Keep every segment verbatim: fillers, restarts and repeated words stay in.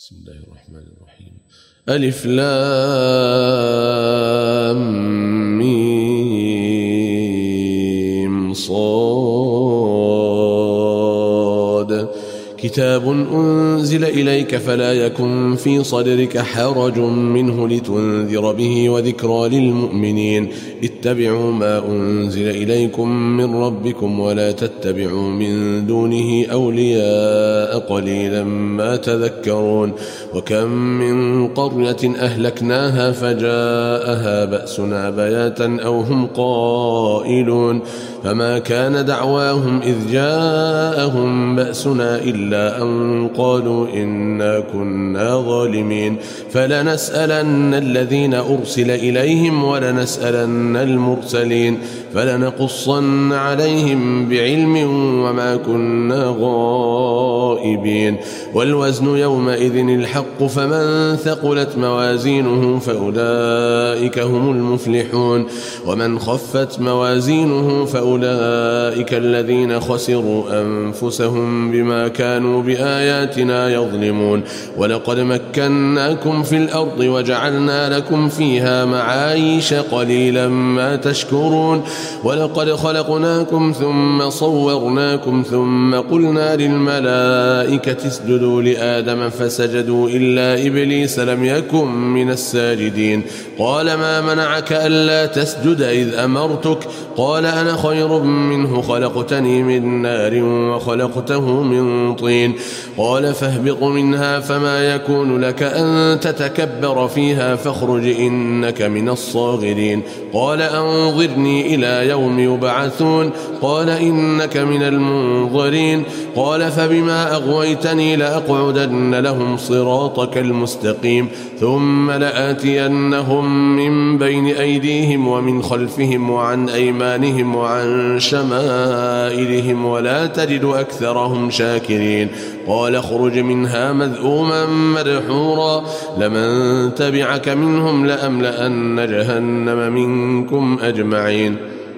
بسم الله الرحمن الرحيم. ألف لام ميم صاد كتاب أنزل إليك فلا يكن في صدرك حرج منه لتنذر به وذكرى للمؤمنين. اتبعوا ما أنزل إليكم من ربكم ولا تتبعوا من دونه أولياء قليلا ما تذكرون. وكم من قرية أهلكناها فجاءها بأسنا بياتا أو هم قائلون فما كان دعواهم إذ جاءهم بأسنا إلا أن قالوا إنا كنا ظالمين. فلنسألن الذين أرسل إليهم ولنسألن المرسلين فلنقصن عليهم بعلم وما كنا غائبين. والوزن يومئذ الحق فمن ثقلت موازينه فأولئك هم المفلحون ومن خفت موازينه فأولئك الذين خسروا أنفسهم بما كانوا بآياتنا يظلمون. ولقد مكناكم في الأرض وجعلنا لكم فيها معايش قليلا ما تشكرون. ولقد خلقناكم ثم صورناكم ثم قلنا للملائكة اسجدوا لآدم فسجدوا إلا إبليس لم يكن من الساجدين. قال ما منعك ألا تسجد إذ أمرتك؟ قال أنا خير منه خلقتني من نار وخلقته من طين. قال فاهبط منها فما يكون لك أن تتكبر فيها فاخرج إنك من الصاغرين. قال أنظرني إلى يوم يبعثون. قال إنك من المنظرين. قال فبما أغويتني لأقعدن لهم صراطك المستقيم ثم لآتينهم من بين أيديهم ومن خلفهم وعن أيمانهم وعن شمائلهم ولا تجد أكثرهم شاكرين. قال اخرج منها مذءوما مدحورا لمن تبعك منهم لأملأن جهنم منكم أجمعين.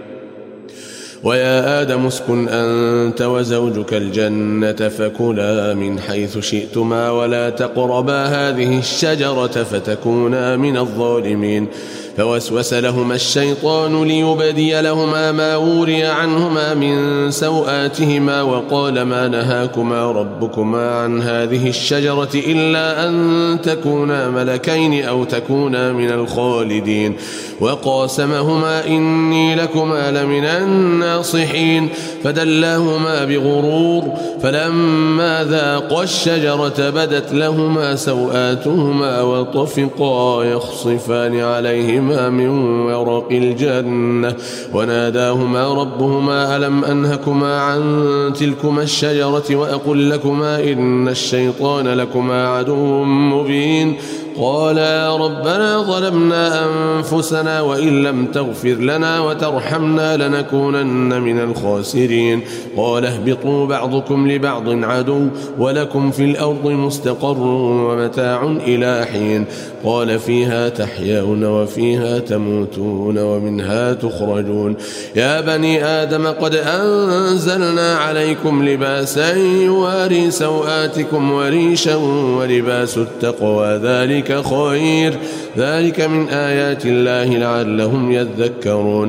ويا آدم اسكن أنت وزوجك الجنة فكلا من حيث شئتما ولا تقربا هذه الشجرة فتكونا من الظالمين. فوسوس لهما الشيطان ليبدي لهما ما وري عنهما من سوآتهما وقال ما نهاكما ربكما عن هذه الشجرة إلا أن تكونا ملكين أو تكونا من الخالدين. وقاسمهما إني لكما لمن الناصحين فدلاهما بغرور فلما ذاقا الشجرة بدت لهما سوآتهما وطفقا يخصفان عليهما من ورق الجنة وناداهما ربهما ألم أنهكما عن تلكما الشجرة وأقل لكما إن الشيطان لكما عدو مبين. قالا ربنا ظلمنا أنفسنا وإن لم تغفر لنا وترحمنا لنكونن من الخاسرين. قال اهبطوا بعضكم لبعض عدو ولكم في الأرض مستقر ومتاع إلى حين. قال فيها تحيون وفيها تموتون ومنها تخرجون. يا بني آدم قد أنزلنا عليكم لباسا يواري سوآتكم وريشا ولباس التقوى ذلك خير ذلك من آيات الله لعلهم يذكرون.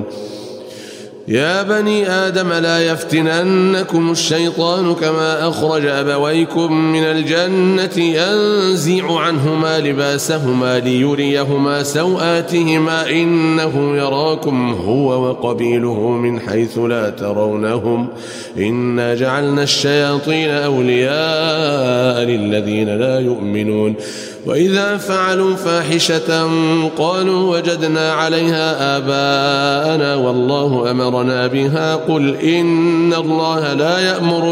يا بني آدم لا يفتننكم الشيطان كما أخرج أبويكم من الجنة ينزع عنهما لباسهما ليريهما سوآتهما إنه يراكم هو وقبيله من حيث لا ترونهم إنا جعلنا الشياطين أولياء للذين لا يؤمنون. وإذا فعلوا فاحشة قالوا وجدنا عليها آباءنا والله أمرنا بها قل إن الله لا يأمر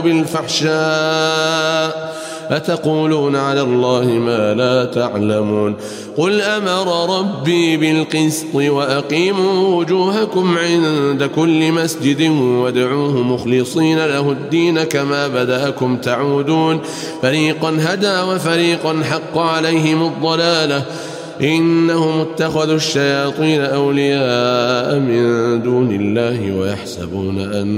بالفحشاء أتقولون على الله ما لا تعلمون. قل أمر ربي بالقسط وأقيموا وجوهكم عند كل مسجد وادعوه مخلصين له الدين كما بدأكم تعودون. فريقا هدى وفريقا حق عليهم الضلالة إنهم اتخذوا الشياطين أولياء من دون الله ويحسبون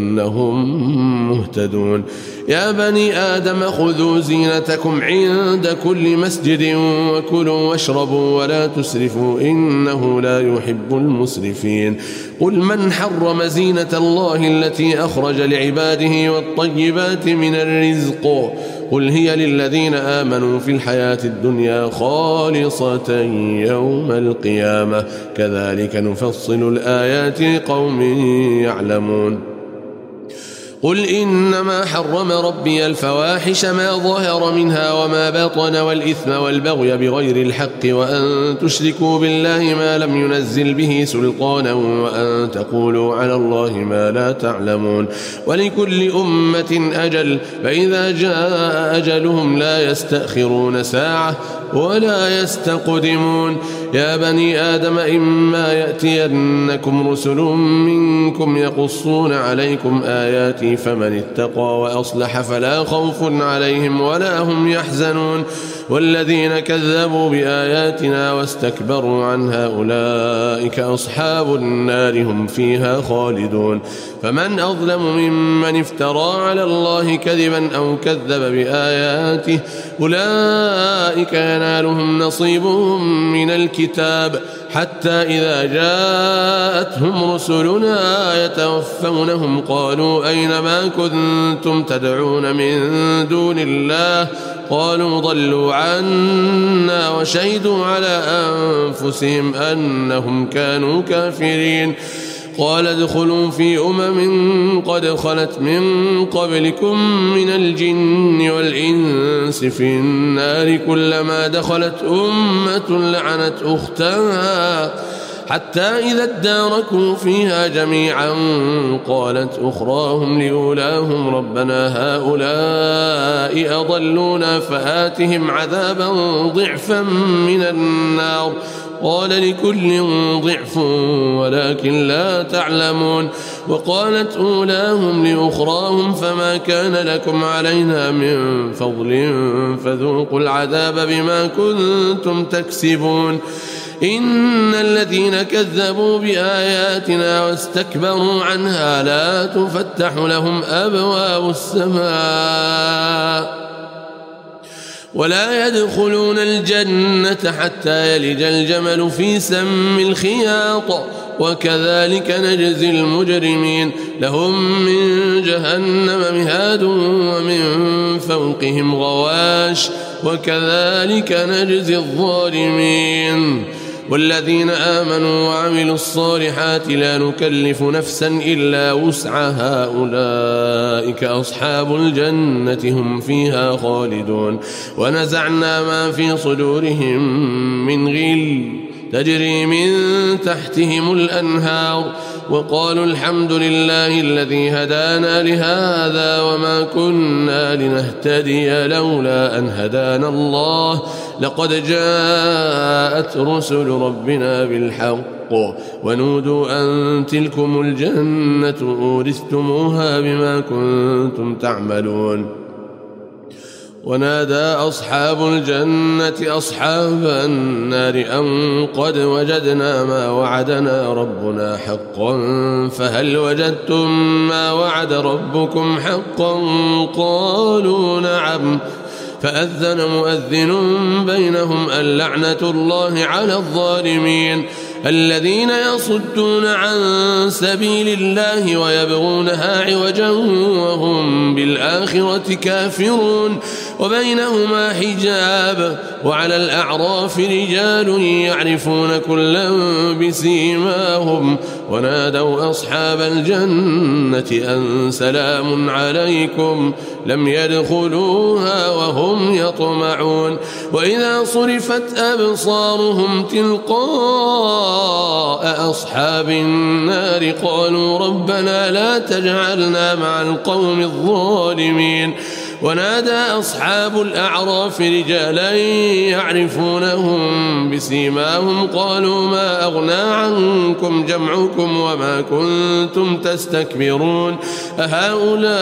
أنهم مهتدون يا بني آدم خذوا زينتكم عند كل مسجد وكلوا واشربوا ولا تسرفوا إنه لا يحب المسرفين قل من حرم زينة الله التي أخرج لعباده والطيبات من الرزق قل هي للذين آمنوا في الحياة الدنيا خالصة يوم القيامة كذلك نفصل الآيات لقوم يعلمون قل إنما حرم ربي الفواحش ما ظهر منها وما بطن والإثم والبغي بغير الحق وأن تشركوا بالله ما لم ينزل به سلطانا وأن تقولوا على الله ما لا تعلمون ولكل أمة أجل فإذا جاء أجلهم لا يستأخرون ساعة ولا يستقدمون يا بني آدم إما يأتينكم رسل منكم يقصون عليكم آياتي فمن اتقى وأصلح فلا خوف عليهم ولا هم يحزنون والذين كذبوا بآياتنا واستكبروا عنها أولئك أصحاب النار هم فيها خالدون فمن أظلم ممن افترى على الله كذبا أو كذب بآياته أولئك ينالهم نصيبهم من الكتاب حتى إذا جاءتهم رسلنا يتوفونهم قالوا أين ما كنتم تدعون من دون الله قالوا ضلوا عنا وشهدوا على أنفسهم أنهم كانوا كافرين قال ادخلوا في أمم قد خلت من قبلكم من الجن والإنس في النار كلما دخلت أمة لعنت أختها حتى إذا اداركوا فيها جميعا قالت أخراهم لأولاهم ربنا هؤلاء أضلونا فآتهم عذابا ضعفا من النار قال لكل ضعف ولكن لا تعلمون وقالت أولاهم لأخراهم فما كان لكم علينا من فضل فذوقوا العذاب بما كنتم تكسبون إن الذين كذبوا بآياتنا واستكبروا عنها لا تفتح لهم أبواب السماء ولا يدخلون الجنة حتى يلج الجمل في سم الخياط وكذلك نجزي المجرمين لهم من جهنم مهاد ومن فوقهم غواش وكذلك نجزي الظالمين والذين آمنوا وعملوا الصالحات لا نكلف نفسا إلا وسعها أولئك أصحاب الجنة هم فيها خالدون ونزعنا ما في صدورهم من غل تجري من تحتهم الأنهار وقالوا الحمد لله الذي هدانا لهذا وما كنا لنهتدي لولا أن هدانا الله لقد جاءت رسل ربنا بالحق ونودوا أن تلكم الجنة أورثتموها بما كنتم تعملون ونادى أصحاب الجنة أصحاب النار أن قد وجدنا ما وعدنا ربنا حقا فهل وجدتم ما وعد ربكم حقا قالوا نعم فأذن مؤذن بينهم اللعنة الله على الظالمين الذين يصدون عن سبيل الله ويبغونها عوجا وهم بالآخرة كافرون وبينهما حجاب وعلى الأعراف رجال يعرفون كلا بسيماهم ونادوا أصحاب الجنة أن سلام عليكم لم يدخلوها وهم يطمعون وإذا صرفت أبصارهم تلقاء أصحاب النار قالوا ربنا لا تجعلنا مع القوم الظالمين ونادى أصحاب الأعراف رجالا يعرفونهم بسيماهم قالوا ما أغنى عنكم جمعكم وما كنتم تستكبرون أهؤلاء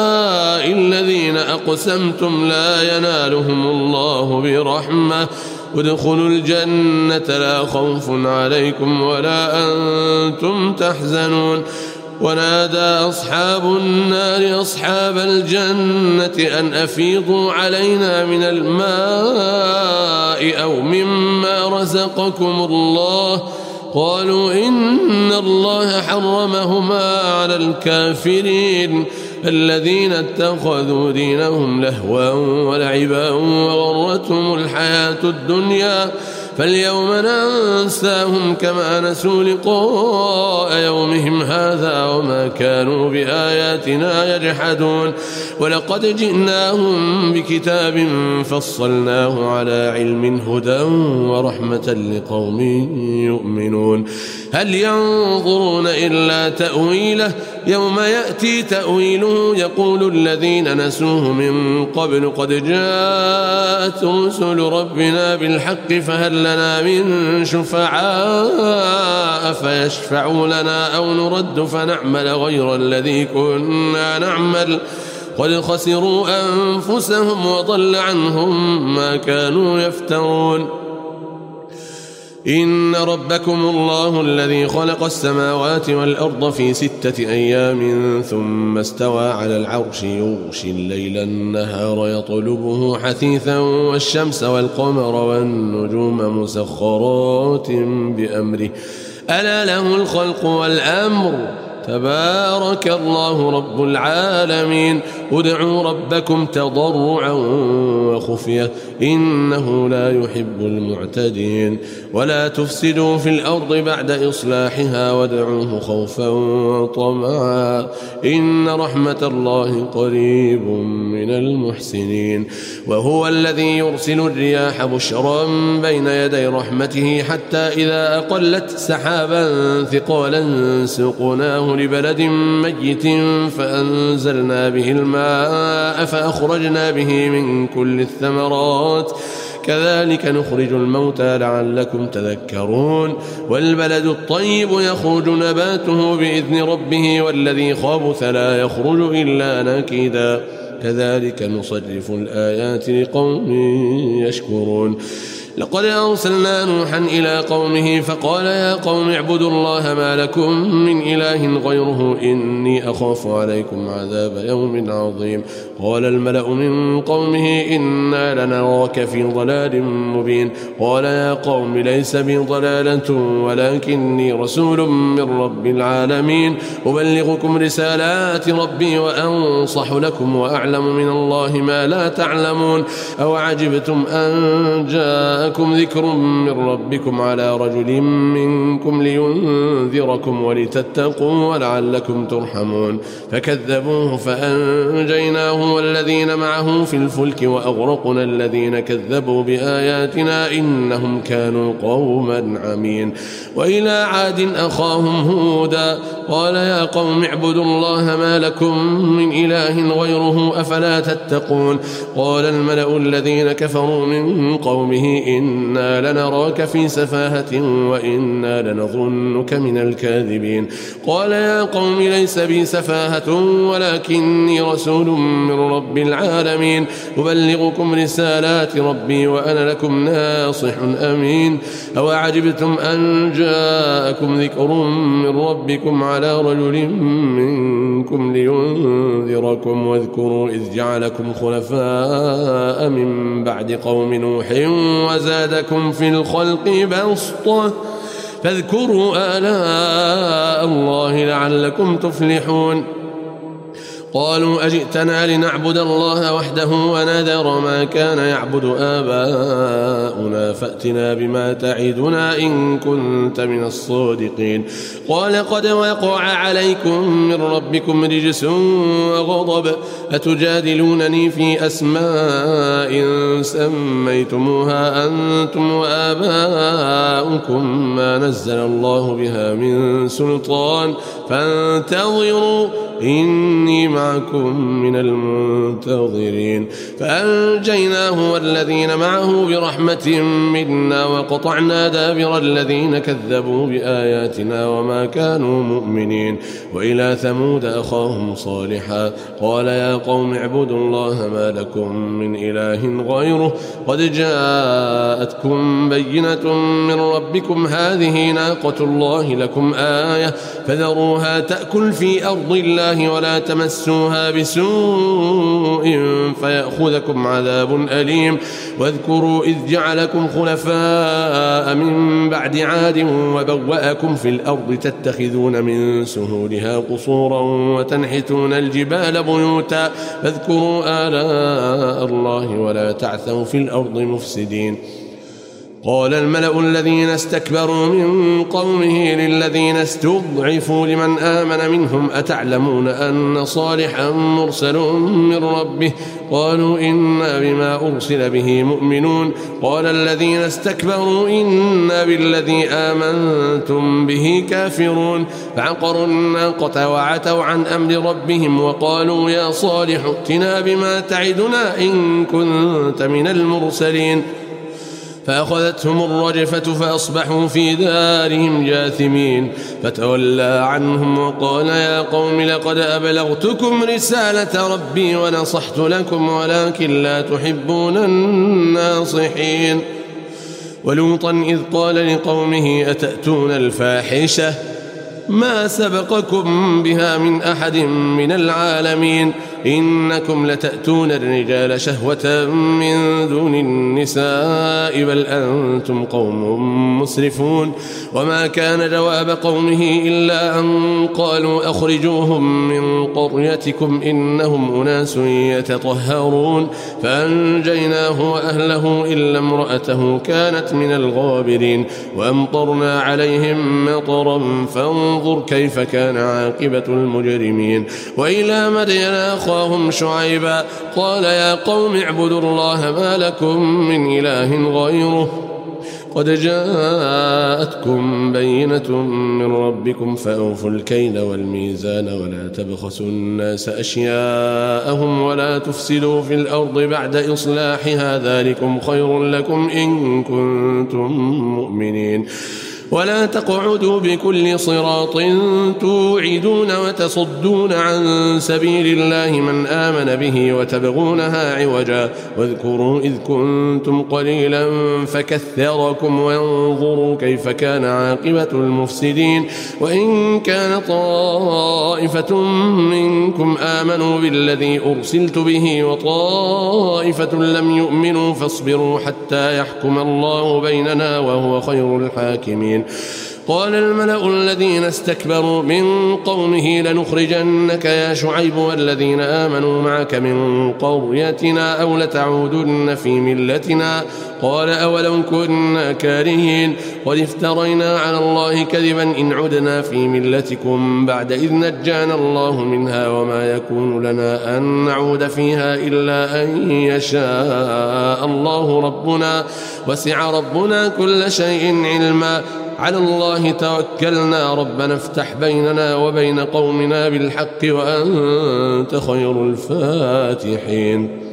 الذين أقسمتم لا ينالهم الله برحمة ادخلوا الجنة لا خوف عليكم ولا أنتم تحزنون ونادى أصحاب النار أصحاب الجنة أن أفيضوا علينا من الماء أو مما رزقكم الله قالوا إن الله حرمهما على الكافرين الذين اتخذوا دينهم لهوا ولعبا وغرتهم الحياة الدنيا فاليوم ننساهم كما نسوا لقاء يومهم هذا وما كانوا بآياتنا يجحدون ولقد جئناهم بكتاب فصلناه على علم هدى ورحمة لقوم يؤمنون هل ينظرون إلا تأويله يوم يأتي تأويله يقول الذين نسوه من قبل قد جاءت رسل ربنا بالحق فهل لنا من شفعاء فيشفعوا لنا أو نرد فنعمل غير الذي كنا نعمل قد خسروا أنفسهم وضل عنهم ما كانوا يفترون إن ربكم الله الذي خلق السماوات والأرض في ستة أيام ثم استوى على العرش يغشي الليل النهار يطلبه حثيثا والشمس والقمر والنجوم مسخرات بأمره ألا له الخلق والأمر تبارك الله رب العالمين ادعوا ربكم تضرعا وخفية إنه لا يحب المعتدين ولا تفسدوا في الأرض بعد إصلاحها وادعوه خوفا وطمعا إن رحمة الله قريب من المحسنين وهو الذي يرسل الرياح بشرا بين يدي رحمته حتى إذا أقلت سحابا ثقالا سقناه لبلد ميت فأنزلنا به الماء فأخرجنا به من كل الثمرات كذلك نخرج الموتى لعلكم تذكرون والبلد الطيب يخرج نباته بإذن ربه والذي خبث لا يخرج إلا نكدا كذلك نصرف الآيات لقوم يشكرون لقد أرسلنا نوحا إلى قومه فقال يا قوم اعبدوا الله ما لكم من إله غيره إني أخاف عليكم عذاب يوم عظيم قال الملأ من قومه إنا لنراك في ضلال مبين قال يا قوم ليس بي ضلالة ولكني رسول من رب العالمين أبلغكم رسالات ربي وأنصح لكم وأعلم من الله ما لا تعلمون أو عجبتم أن جاء جاءكم ذكر من ربكم على رجل منكم لينذركم ولتتقوا ولعلكم ترحمون فكذبوه فأنجيناه والذين معه في الفلك وأغرقنا الذين كذبوا بآياتنا إنهم كانوا قوما عمين وإلى عاد أخاهم هودا قال يا قوم اعبدوا الله ما لكم من إله غيره أفلا تتقون قال الملأ الذين كفروا من قومه إنا لنراك في سفاهة وإنا لنظنك من الكاذبين قال يا قوم ليس بي سفاهة ولكني رسول من رب العالمين أبلغكم رسالات ربي وأنا لكم ناصح أمين أو عجبتم أن جاءكم ذكر من ربكم على رجل منكم لينذركم واذكروا إذ جعلكم خلفاء من بعد قوم نوح وزادكم في الخلق بسطة فاذكروا آلاء الله لعلكم تفلحون قالوا أجئتنا لنعبد الله وحده ونذر ما كان يعبد آباؤنا فأتنا بما تعدنا إن كنت من الصادقين قال قد وقع عليكم من ربكم رجس وغضب أتجادلونني في أسماء سميتموها أنتم وآباؤكم ما نزل الله بها من سلطان فانتظروا إني معكم من المنتظرين. فأنجيناه والذين معه برحمة منا وقطعنا دابر الذين كذبوا بآياتنا وما كانوا مؤمنين. وإلى ثمود أخاهم صالحا قال يا قوم اعبدوا الله ما لكم من إله غيره قد جاءتكم بينة من ربكم هذه ناقة الله لكم آية فذروها تأكل في أرض الله ولا تمسوها بسوء فيأخذكم عذاب أليم. واذكروا إذ جعلكم خلفاء من بعد عاد وبوأكم في الأرض تتخذون من سهولها قصورا وتنحتون الجبال بيوتا فاذكروا آلاء الله ولا تعثوا في الأرض مفسدين. قال الملأ الذين استكبروا من قومه للذين استضعفوا لمن آمن منهم أتعلمون أن صالحا مرسل من ربه قالوا إنا بما أرسل به مؤمنون. قال الذين استكبروا إنا بالذي آمنتم به كافرون. فعقروا الناقة وعتوا عن أمر ربهم وقالوا يا صالح ائتنا بما تعدنا إن كنت من المرسلين. فأخذتهم الرجفة فأصبحوا في دارهم جاثمين. فتولى عنهم وقال يا قوم لقد أبلغتكم رسالة ربي ونصحت لكم ولكن لا تحبون الناصحين. ولوطا إذ قال لقومه أتأتون الفاحشة ما سبقكم بها من أحد من العالمين إنكم لتأتون الرجال شهوة من دون النساء بل أنتم قوم مسرفون. وما كان جواب قومه إلا أن قالوا أخرجوهم من قريتكم إنهم أناس يتطهرون. فأنجيناه وأهله إلا امرأته كانت من الغابرين. وأمطرنا عليهم مطرا فانظر كيف كان عاقبة المجرمين. وإلى مدين أخاهم شعيبا قال يا قوم اعبدوا الله ما لكم من إله غيره قد جاءتكم بينة من ربكم فأوفوا الكيل والميزان ولا تبخسوا الناس أشياءهم ولا تفسدوا في الأرض بعد إصلاحها ذلكم خير لكم إن كنتم مؤمنين. ولا تقعدوا بكل صراط توعدون وتصدون عن سبيل الله من آمن به وتبغونها عوجا. واذكروا إذ كنتم قليلا فكثركم وانظروا كيف كان عاقبة المفسدين. وإن كان طائفة منكم آمنوا بالذي أرسلت به وطائفة لم يؤمنوا فاصبروا حتى يحكم الله بيننا وهو خير الحاكمين. قال الملأ الذين استكبروا من قومه لنخرجنك يا شعيب والذين آمنوا معك من قريتنا أو لتعودن في ملتنا قال أولو كنا كارهين قد افترينا على الله كذبا إن عدنا في ملتكم بعد إذ نجانا الله منها وما يكون لنا أن نعود فيها إلا أن يشاء الله ربنا وسع ربنا كل شيء علما على الله توكلنا ربنا افتح بيننا وبين قومنا بالحق وأنت خير الفاتحين.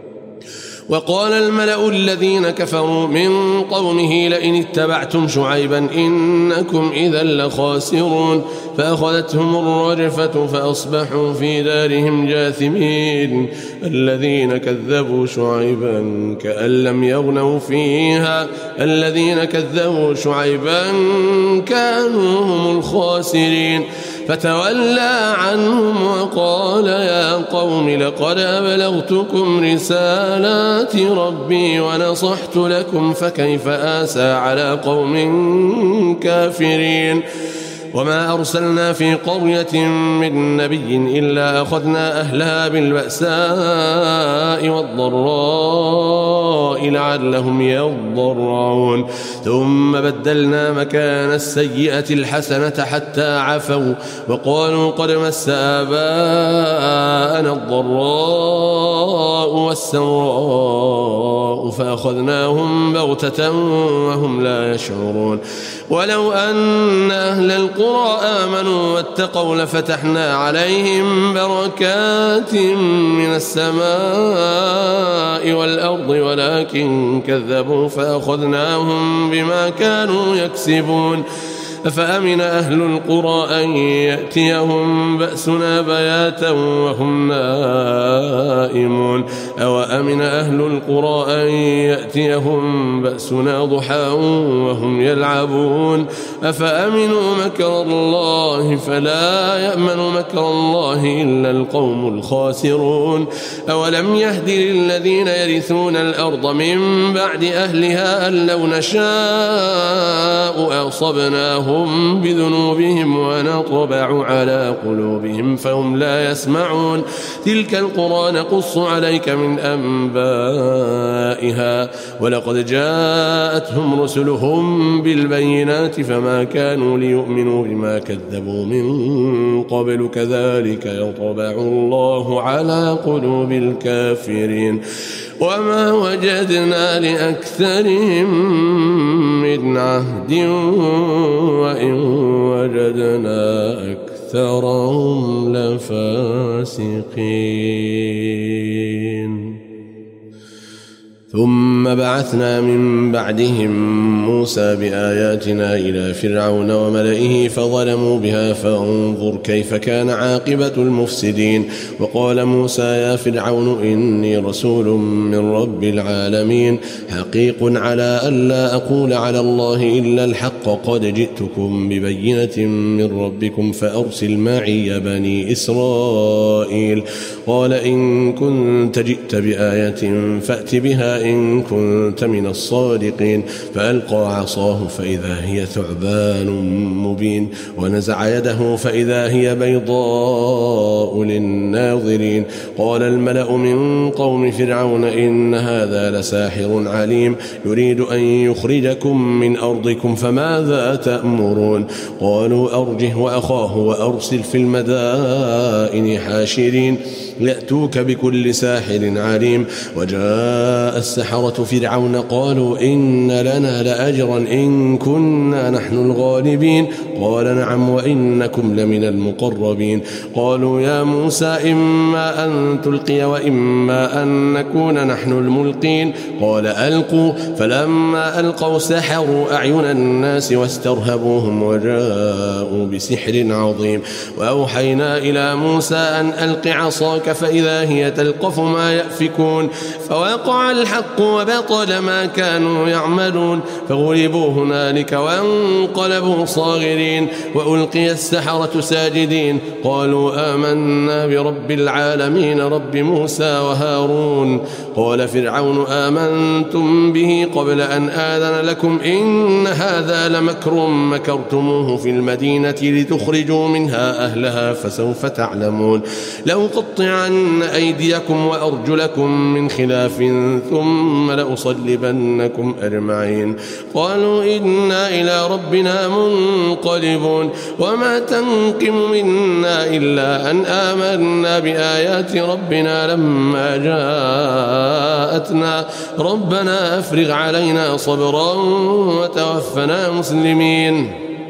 وقال الملأ الذين كفروا من قومه لئن اتبعتم شعيبا إنكم إذا لخاسرون. فأخذتهم الرجفة فأصبحوا في دارهم جاثمين. الذين كذبوا شعيبا كأن لم يغنوا فيها الذين كذبوا شعيبا كانوا هم الخاسرين. فتولى عنهم وقال يا قوم لقد أبلغتكم رسالات ربي ونصحت لكم فكيف آسى على قوم كافرين. وما أرسلنا في قرية من نبي إلا أخذنا أهلها بالبأساء والضراء لعلهم يضرعون ثم بدلنا مكان السيئة الحسنة حتى عفوا وقالوا قد مس آباءنا الضراء والسراء فأخذناهم بغتة وهم لا يشعرون ولو أن أهل القرى آمنوا واتقوا لفتحنا عليهم بركات من السماء والأرض ولكن كذبوا فأخذناهم بما كانوا يكسبون أفأمن أهل القرى أن يأتيهم بأسنا بياتا وهم نائمون أو أمن أهل القرى أن يأتيهم بأسنا ضحى وهم يلعبون أفأمنوا مكر الله فلا يأمن مكر الله إلا القوم الخاسرون أولم يهد للذين يرثون الأرض من بعد أهلها أن لو نشاء أصبناهم بذنوبهم ونطبع على قلوبهم فهم لا يسمعون تلك القرى نقص عليك من أنبائها ولقد جاءتهم رسلهم بالبينات فما كانوا ليؤمنوا بما كذبوا من قبل كذلك يطبع الله على قلوب الكافرين وما وجدنا لأكثرهم من عهد وإن وجدنا أكثرهم لفاسقين ثم بعثنا من بعدهم موسى بآياتنا إلى فرعون وملئه فظلموا بها فانظر كيف كان عاقبة المفسدين وقال موسى يا فرعون إني رسول من رب العالمين حقيق على ألا أقول على الله إلا الحق قد جئتكم ببينة من ربكم فأرسل معي بني إسرائيل قال إن كنت جئت بآية فأت بها إن كنت من الصادقين فألقى عصاه فإذا هي ثعبان مبين ونزع يده فإذا هي بيضاء للناظرين قال الملأ من قوم فرعون إن هذا لساحر عليم يريد أن يخرجكم من أرضكم فماذا تأمرون قالوا أرجه وأخاه وأرسل في المدائن حاشرين يأتوك بكل ساحر عليم وجاء السحرة فرعون قالوا إن لنا لأجرا إن كنا نحن الغالبين قال نعم وإنكم لمن المقربين قالوا يا موسى إما أن تلقي وإما أن نكون نحن الملقين قال ألقوا فلما ألقوا سحروا أعين الناس واسترهبوهم وجاءوا بسحر عظيم وأوحينا إلى موسى أن ألق عصاك فإذا هي تلقف ما يأفكون فوقع الحق وبطل ما كانوا يعملون فغلبوا هنالك وانقلبوا صاغرين وألقي السحرة ساجدين قالوا آمنا برب العالمين رب موسى وهارون قال فرعون آمنتم به قبل أن آذن لكم إن هذا لمكر مكرتموه في المدينة لتخرجوا منها أهلها فسوف تعلمون لو قطعن أيديكم وأرجلكم من خلاف ثم لأصلبنكم أجمعين قالوا إنا إلى ربنا منقلبون وما تنقم منا إلا أن آمنا بآيات ربنا لما جاءتنا ربنا أفرغ علينا صبرا وتوفنا مسلمين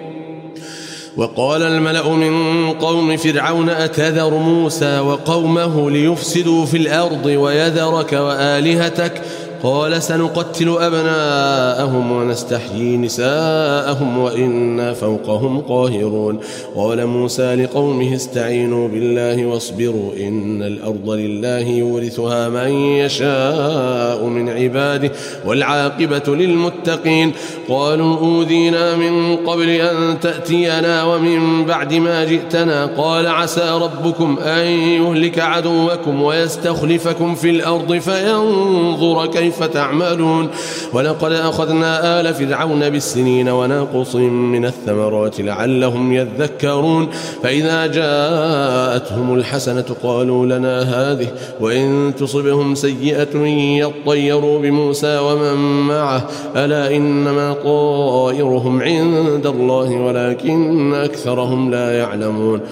وقال الملأ من قوم فرعون أتذر موسى وقومه ليفسدوا في الأرض ويذرك وآلهتك قال سنقتل أبناءهم ونستحيي نساءهم وإنا فوقهم قاهرون قال موسى لقومه استعينوا بالله واصبروا إن الأرض لله يورثها من يشاء من عباده والعاقبة للمتقين قالوا أوذينا من قبل أن تأتينا ومن بعد ما جئتنا قال عسى ربكم أن يهلك عدوكم ويستخلفكم في الأرض فينظر كيف تعملون ولقد أخذنا آل فرعون بالسنين ونقص من الثمرات لعلهم يذكرون فإذا جاءتهم الحسنة قالوا لنا هذه وإن تصبهم سيئة يطيروا بموسى ومن معه ألا إنما طائرهم عند الله ولكن أكثرهم لا يعلمون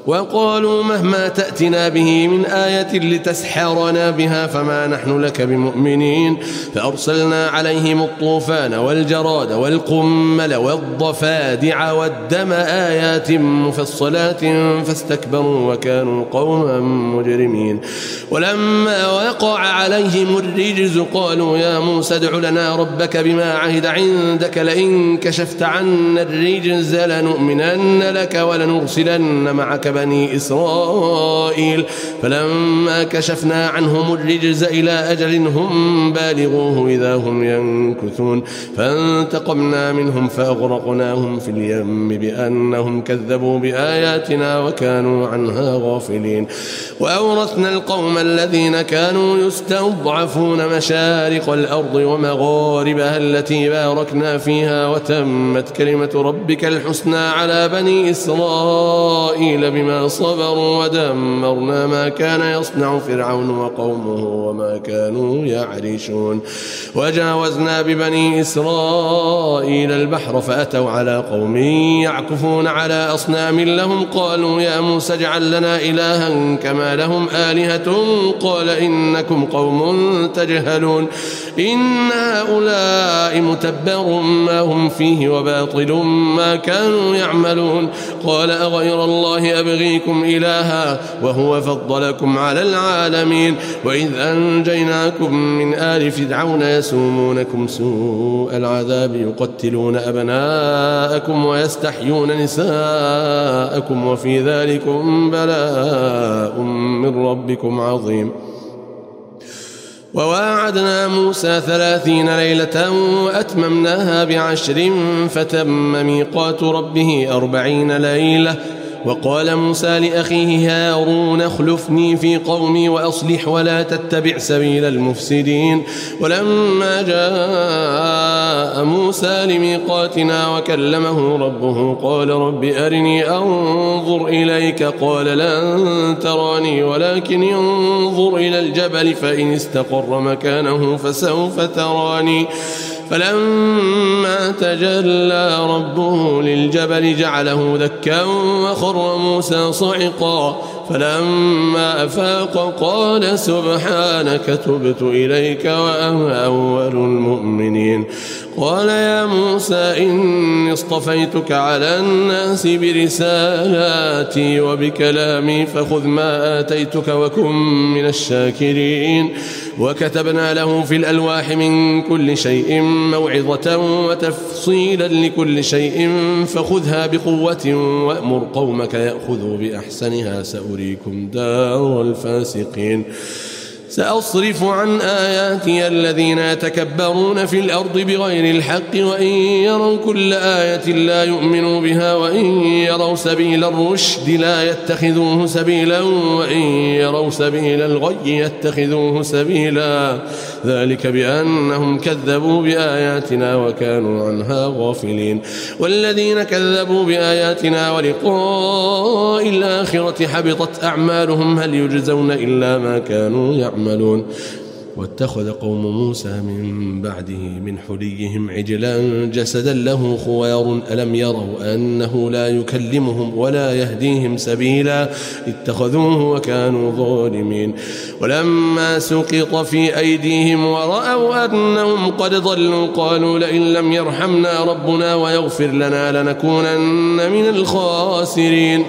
وقالوا مهما تأتنا به من آية لتسحرنا بها فما نحن لك بمؤمنين فأرسلنا عليهم الطوفان والجراد والقمل والضفادع والدم آيات مفصلات فاستكبروا وكانوا قوما مجرمين ولما وقع عليهم الرجز قالوا يا موسى ادع لنا ربك بما عهد عندك لئن كشفت عنا الرجز لنؤمنن لك ولنرسلن معك بني إسرائيل فلما كشفنا عنهم الرجز إلى أجل هم بالغوه إذا هم ينكثون فانتقمنا منهم فأغرقناهم في اليم بأنهم كذبوا بآياتنا وكانوا عنها غافلين وأورثنا القوم الذين كانوا يستضعفون مشارق الأرض ومغاربها التي باركنا فيها وتمت كلمة ربك الحسنى على بني إسرائيل بما صبروا ودمرنا ما كان يصنع فرعون وقومه وما كانوا يعرشون وجاوزنا ببني إسرائيل البحر فأتوا على قوم يعكفون على أصنام لهم قالوا يا موسى اجعل لنا إلها كما لهم آلهة قال إنكم قوم تجهلون إن هؤلاء متبر ما هم فيه وباطل ما كانوا يعملون قال أغير الله أبغيكم إلها وهو فضلكم على العالمين وإذ أنجيناكم من آل فرعون يسومونكم سوء العذاب يقتلون أبناءكم ويستحيون نساءكم وفي ذلكم بلاء من ربكم عظيم وواعدنا موسى ثلاثين ليلة وأتممناها بعشر فتم ميقات ربه أربعين ليلة وقال موسى لأخيه هارون اخلفني في قومي وأصلح ولا تتبع سبيل المفسدين ولما جاء موسى لميقاتنا وكلمه ربه قال رب أرني أنظر إليك قال لن تراني ولكن انظر إلى الجبل فإن استقر مكانه فسوف تراني فلما تجلى ربه للجبل جعله دكا وخر موسى صعقا فلما أفاق قال سبحانك تبت إليك وأنا أول المؤمنين قال يا موسى إني اصطفيتك على الناس برسالاتي وبكلامي فخذ ما آتيتك وكن من الشاكرين وكتبنا له في الألواح من كل شيء موعظة وتفصيلا لكل شيء فخذها بقوة وأمر قومك يأخذوا بأحسنها سأريكم دار الفاسقين سأصرف عن آياتي الذين يتكبرون في الأرض بغير الحق وإن يروا كل آية لا يؤمنوا بها وإن يروا سبيل الرشد لا يتخذوه سبيلا وإن يروا سبيل الغي يتخذوه سبيلا ذلك بأنهم كذبوا بآياتنا وكانوا عنها غافلين والذين كذبوا بآياتنا ولقاء الآخرة حبطت أعمالهم هل يجزون إلا ما كانوا يعملون يعملون واتخذ قوم موسى من بعده من حليهم عجلا جسدا له خوار ألم يروا أنه لا يكلمهم ولا يهديهم سبيلا اتخذوه وكانوا ظالمين ولما سقط في أيديهم ورأوا أنهم قد ضلوا قالوا لئن لم يرحمنا ربنا ويغفر لنا لنكونن من الخاسرين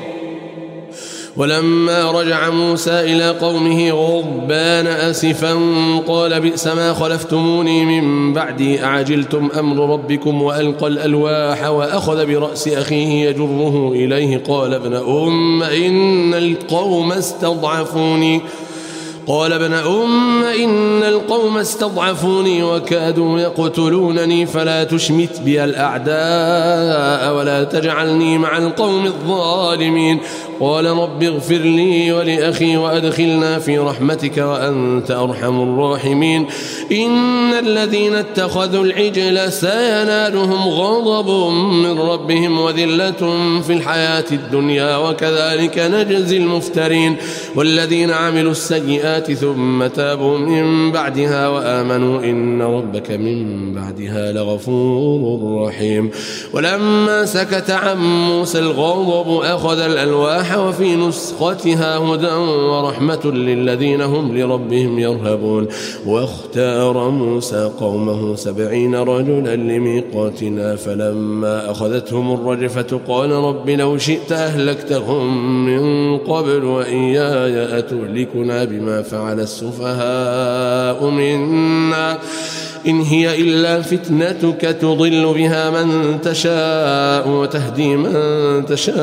ولما رجع موسى إلى قومه غضبان آسفا قال بئس ما خلفتموني من بعدي أعجلتم أمر ربكم وألقى الألواح وأخذ برأس أخيه يجره إليه قال ابن أم إن القوم استضعفوني قال ابن أم إن القوم استضعفوني وكادوا يقتلونني فلا تشمت بي الأعداء ولا تجعلني مع القوم الظالمين قال رب اغفر لي ولأخي وأدخلنا في رحمتك وأنت أرحم الراحمين إن الذين اتخذوا العجل سينالهم غضب من ربهم وذلة في الحياة الدنيا وكذلك نجزي المفترين والذين عملوا السيئات السيئات ثم تابوا من بعدها وآمنوا إن ربك من بعدها لغفور رحيم. ولما سكت عن موسى الغضب أخذ الألواح وفي نسختها هدى ورحمة للذين هم لربهم يرهبون. واختار موسى قومه سبعين رجلا لميقاتنا فلما أخذتهم الرجفة قال رب لو شئت أهلكتهم من قبل وإياي أتهلكنا بما فعل السفهاء منا إن هي إلا فتنتك تضل بها من تشاء وتهدي من تشاء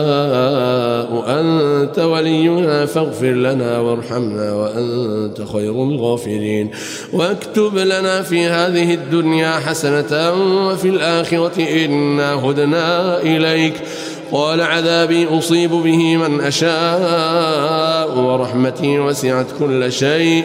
أنت ولينا فاغفر لنا وارحمنا وأنت خير الغافرين. واكتب لنا في هذه الدنيا حسنة وفي الآخرة إنا هدنا إليك. قال عذابي أصيب به من أشاء ورحمتي وسعت كل شيء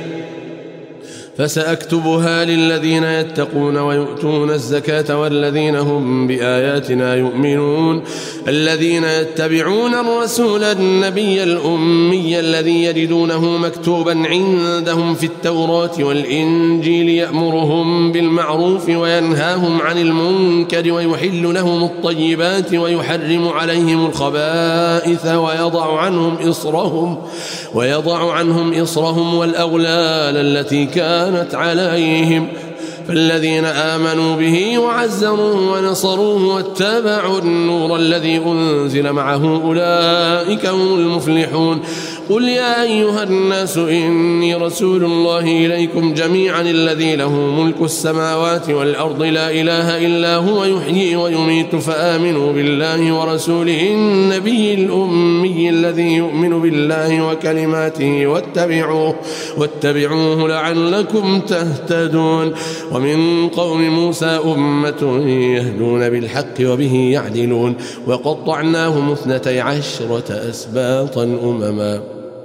فسأكتبها للذين يتقون ويؤتون الزكاة والذين هم بآياتنا يؤمنون الذين يتبعون الرسول النبي الأمي الذي يجدونه مكتوبا عندهم في التوراة والإنجيل يأمرهم بالمعروف وينهاهم عن المنكر ويحل لهم الطيبات ويحرم عليهم الخبائث ويضع عنهم إصرهم ويضع عنهم إصرهم والأغلال التي كانت كانت عليهم. فالذين آمنوا به وعزروه ونصروه واتبعوا النور الذي أنزل معه أولئك هم المفلحون. قل يا أيها الناس إني رسول الله إليكم جميعا الذي له ملك السماوات والأرض لا إله إلا هو يحيي ويميت فآمنوا بالله ورسوله النبي الأمي الذي يؤمن بالله وكلماته واتبعوه, واتبعوه لعلكم تهتدون. ومن قوم موسى أمة يهدون بالحق وبه يعدلون وقطعناهم اثنتي عشرة أسباطا أمما.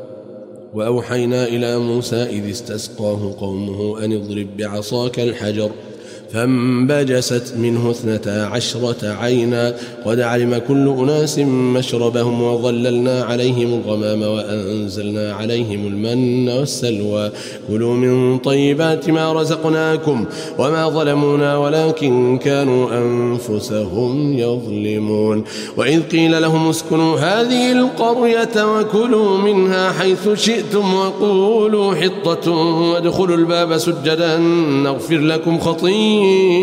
وأوحينا إلى موسى إذ استسقاه قومه أن اضرب بعصاك الحجر فانبجست منه اثنتا عشرة عينا قد علم كل أناس مشربهم وظللنا عليهم الغمام وأنزلنا عليهم المن والسلوى كلوا من طيبات ما رزقناكم وما ظلمونا ولكن كانوا أنفسهم يظلمون. وإذ قيل لهم اسكنوا هذه القرية وكلوا منها حيث شئتم وقولوا حطة وادخلوا الباب سجدا نغفر لكم خطيئا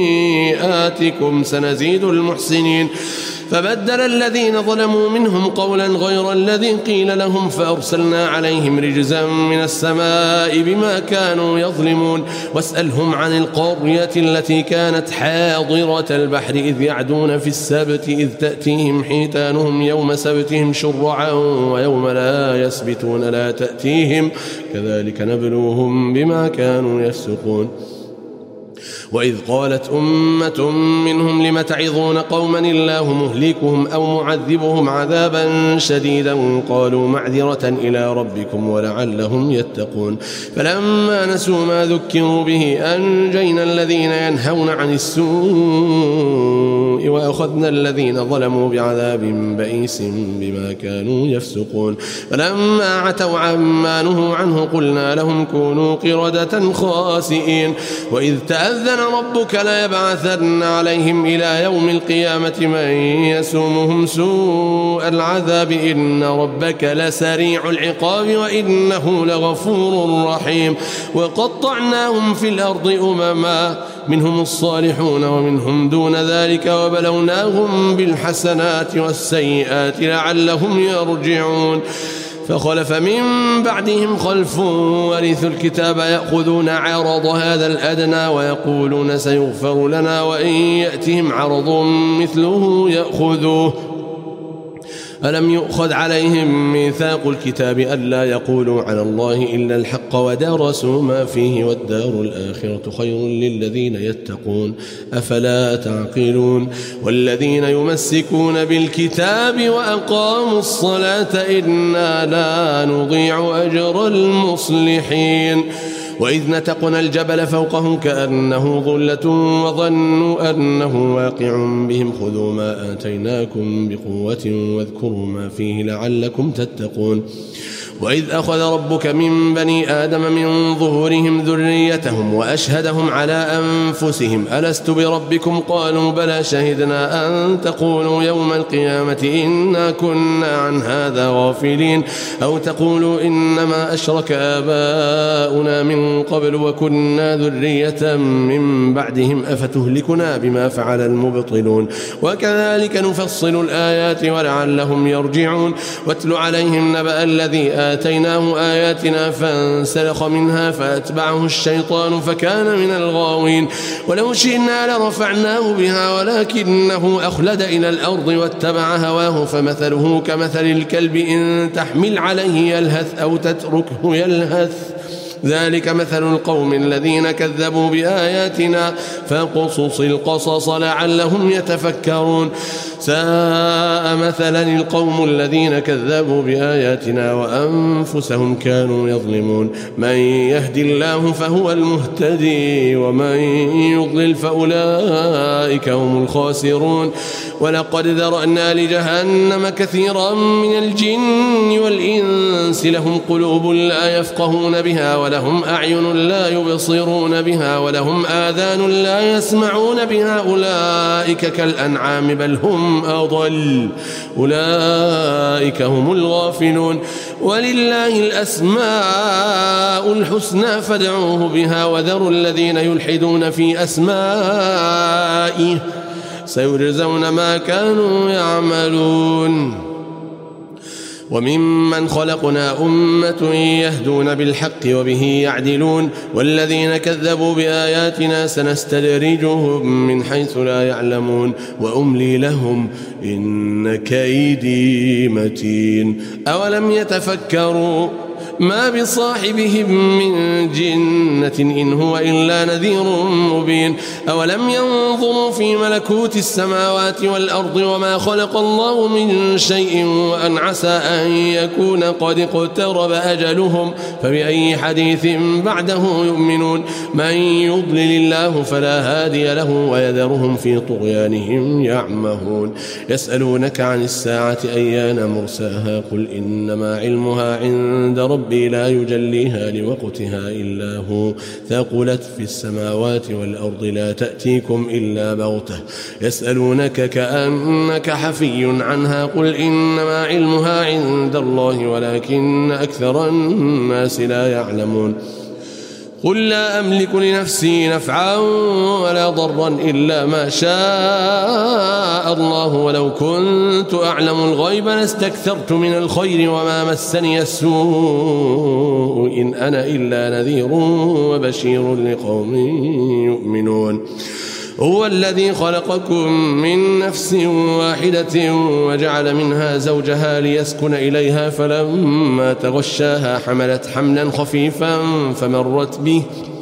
آتكم سنزيد المحسنين. فبدل الذين ظلموا منهم قولا غير الذي قيل لهم فأرسلنا عليهم رجزا من السماء بما كانوا يظلمون. واسألهم عن القرية التي كانت حاضرة البحر إذ يعدون في السبت إذ تأتيهم حيتانهم يوم سبتهم شرعا ويوم لا يسبتون لا تأتيهم كذلك نبلوهم بما كانوا يفسقون. وإذ قالت أمة منهم لم تعظون قوما الله مهلكهم أو معذبهم عذابا شديدا قالوا معذرة إلى ربكم ولعلهم يتقون. فلما نسوا ما ذكروا به أنجينا الذين ينهون عن السوء وأخذنا الذين ظلموا بعذاب بئيس بما كانوا يفسقون. فلما عتوا عما نهوا عنه قلنا لهم كونوا قردة خاسئين. وإذ تأذن ربك ليبعثن عليهم إلى يوم القيامة من يسومهم سوء العذاب إن ربك لسريع العقاب وإنه لغفور رحيم. وقطعناهم في الأرض أمما منهم الصالحون ومنهم دون ذلك وبلوناهم بالحسنات والسيئات لعلهم يرجعون. فخلف من بعدهم خلف ورثوا الكتاب يأخذون عرض هذا الأدنى ويقولون سيغفر لنا وإن يأتهم عرض مثله يأخذوه. ألم يؤخذ عليهم ميثاق الكتاب ألا يقولوا على الله إلا الحق ودرسوا ما فيه والدار الآخرة خير للذين يتقون أفلا تعقلون. والذين يمسكون بالكتاب وأقاموا الصلاة إنا لا نضيع أجر المصلحين. وإذ نتقنا الجبل فوقهم كأنه ظلة وظنوا أنه واقع بهم خذوا ما آتيناكم بقوة واذكروا ما فيه لعلكم تتقون. وإذ أخذ ربك من بني آدم من ظهورهم ذريتهم وأشهدهم على أنفسهم ألست بربكم قالوا بلى شهدنا أن تقولوا يوم القيامة إنا كنا عن هذا غافلين أو تقولوا إنما أشرك آباؤنا من قبل وكنا ذرية من بعدهم أفتهلكنا بما فعل المبطلون وكذلك نفصل الآيات ولعلهم يرجعون واتل عليهم نبأ الذي آتيناه آياتنا فانسلخ منها فأتبعه الشيطان فكان من الغاوين ولو شئنا لرفعناه بها ولكنه أخلد إلى الأرض واتبع هواه فمثله كمثل الكلب إن تحمل عليه يلهث أو تتركه يلهث ذلك مثل القوم الذين كذبوا بآياتنا فاقصص القصص لعلهم يتفكرون ساء مثلا القوم الذين كذبوا بآياتنا وأنفسهم كانوا يظلمون من يهدي الله فهو المهتدي ومن يضلل فأولئك هم الخاسرون ولقد ذرأنا لجهنم كثيرا من الجن والإنس لهم قلوب لا يفقهون بها ولهم أعين لا يبصرون بها ولهم آذان لا يسمعون بها أولئك كالأنعام بل هم أضل أولئك هم الغافلون ولله الأسماء الحسنى فادعوه بها وذروا الذين يلحدون في أسمائه سيجزون ما كانوا يعملون وممن خلقنا أمة يهدون بالحق وبه يعدلون والذين كذبوا بآياتنا سنستدرجهم من حيث لا يعلمون وأملي لهم إن كيدي متين أولم يتفكروا ما بصاحبهم من جنة إن هو إلا نذير مبين أولم ينظروا في ملكوت السماوات والأرض وما خلق الله من شيء وأن عسى أن يكون قد اقترب أجلهم فبأي حديث بعده يؤمنون من يضلل الله فلا هادي له ويذرهم في طغيانهم يعمهون يسألونك عن الساعة أيان مرساها قل إنما علمها عند ربي لا يجليها لوقتها إلا هو ثقلت في السماوات والأرض لا تأتيكم إلا بغتة يسألونك كأنك حفي عنها قل إنما علمها عند الله ولكن أكثر الناس لا يعلمون قل لا أملك لنفسي نفعا ولا ضرا إلا ما شاء الله ولو كنت أعلم الغيب لاستكثرت من الخير وما مسني السوء إن أنا إلا نذير وبشير لقوم يؤمنون هو الذي خلقكم من نفس واحدة وجعل منها زوجها ليسكن إليها فلما تغشاها حملت حملا خفيفا فمرت به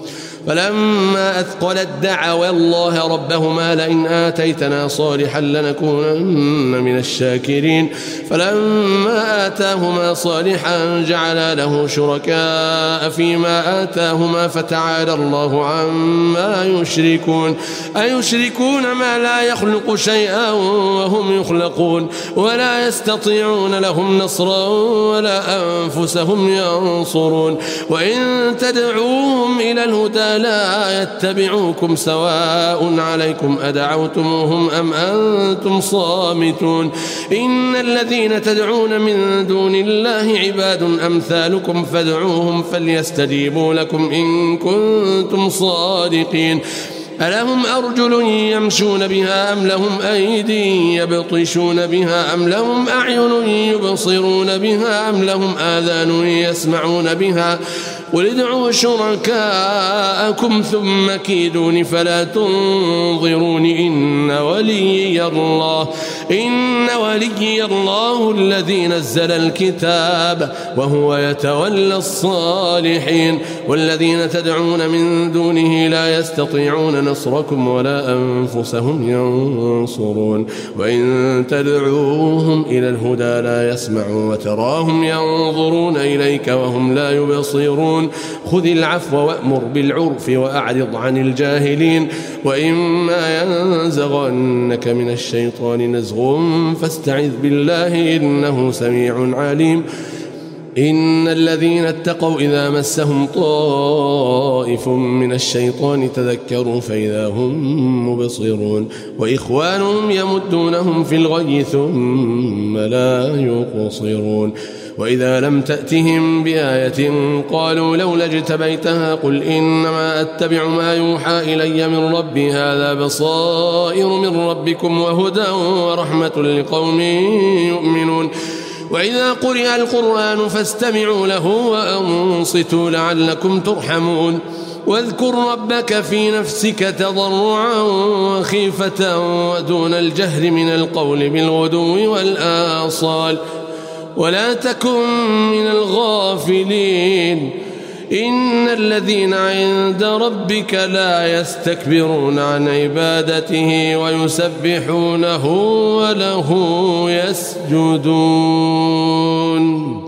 فلما أثقلت دعوا الله ربهما لئن آتيتنا صالحا لنكونن من الشاكرين فلما آتاهما صالحا جعلا له شركاء فيما آتاهما فتعالى الله عما يشركون أيشركون ما لا يخلق شيئا وهم يخلقون ولا يستطيعون لهم نصرا ولا أنفسهم ينصرون وإن تدعوهم إلى الهدى لا يتبعوكم سواء عليكم أدعوتموهم أم أنتم صامتون إن الذين تدعون من دون الله عباد أمثالكم فادعوهم فليستجيبوا لكم إن كنتم صادقين ألهم أرجل يمشون بها أم لهم أيدي يبطشون بها أم لهم أعين يبصرون بها أم لهم آذان يسمعون بها قل ادعوا شركاءكم ثم كيدون فلا تنظرون إن ولي الله إن ولي الله الذي نزل الكتاب وهو يتولى الصالحين والذين تدعون من دونه لا يستطيعون نصركم ولا أنفسهم ينصرون وإن تدعوهم إلى الهدى لا يسمعوا وتراهم ينظرون إليك وهم لا يبصرون خذ العفو وأمر بالعرف وأعرض عن الجاهلين وإما ينزغنك من الشيطان نزغ فاستعذ بالله إنه سميع عليم إن الذين اتقوا إذا مسهم طائف من الشيطان تذكروا فإذا هم مبصرون وإخوانهم يمدونهم في الغي ثم لا يقصرون وإذا لم تأتهم بآية قالوا لولا اجتبيتها قل إنما أتبع ما يوحى إلي من ربي هذا بصائر من ربكم وهدى ورحمة لقوم يؤمنون وإذا قرئ القرآن فاستمعوا له وأنصتوا لعلكم ترحمون واذكر ربك في نفسك تضرعا وخيفة ودون الجهر من القول بالغدو والآصال ولا تكن من الغافلين إن الذين عند ربك لا يستكبرون عن عبادته ويسبحونه وله يسجدون.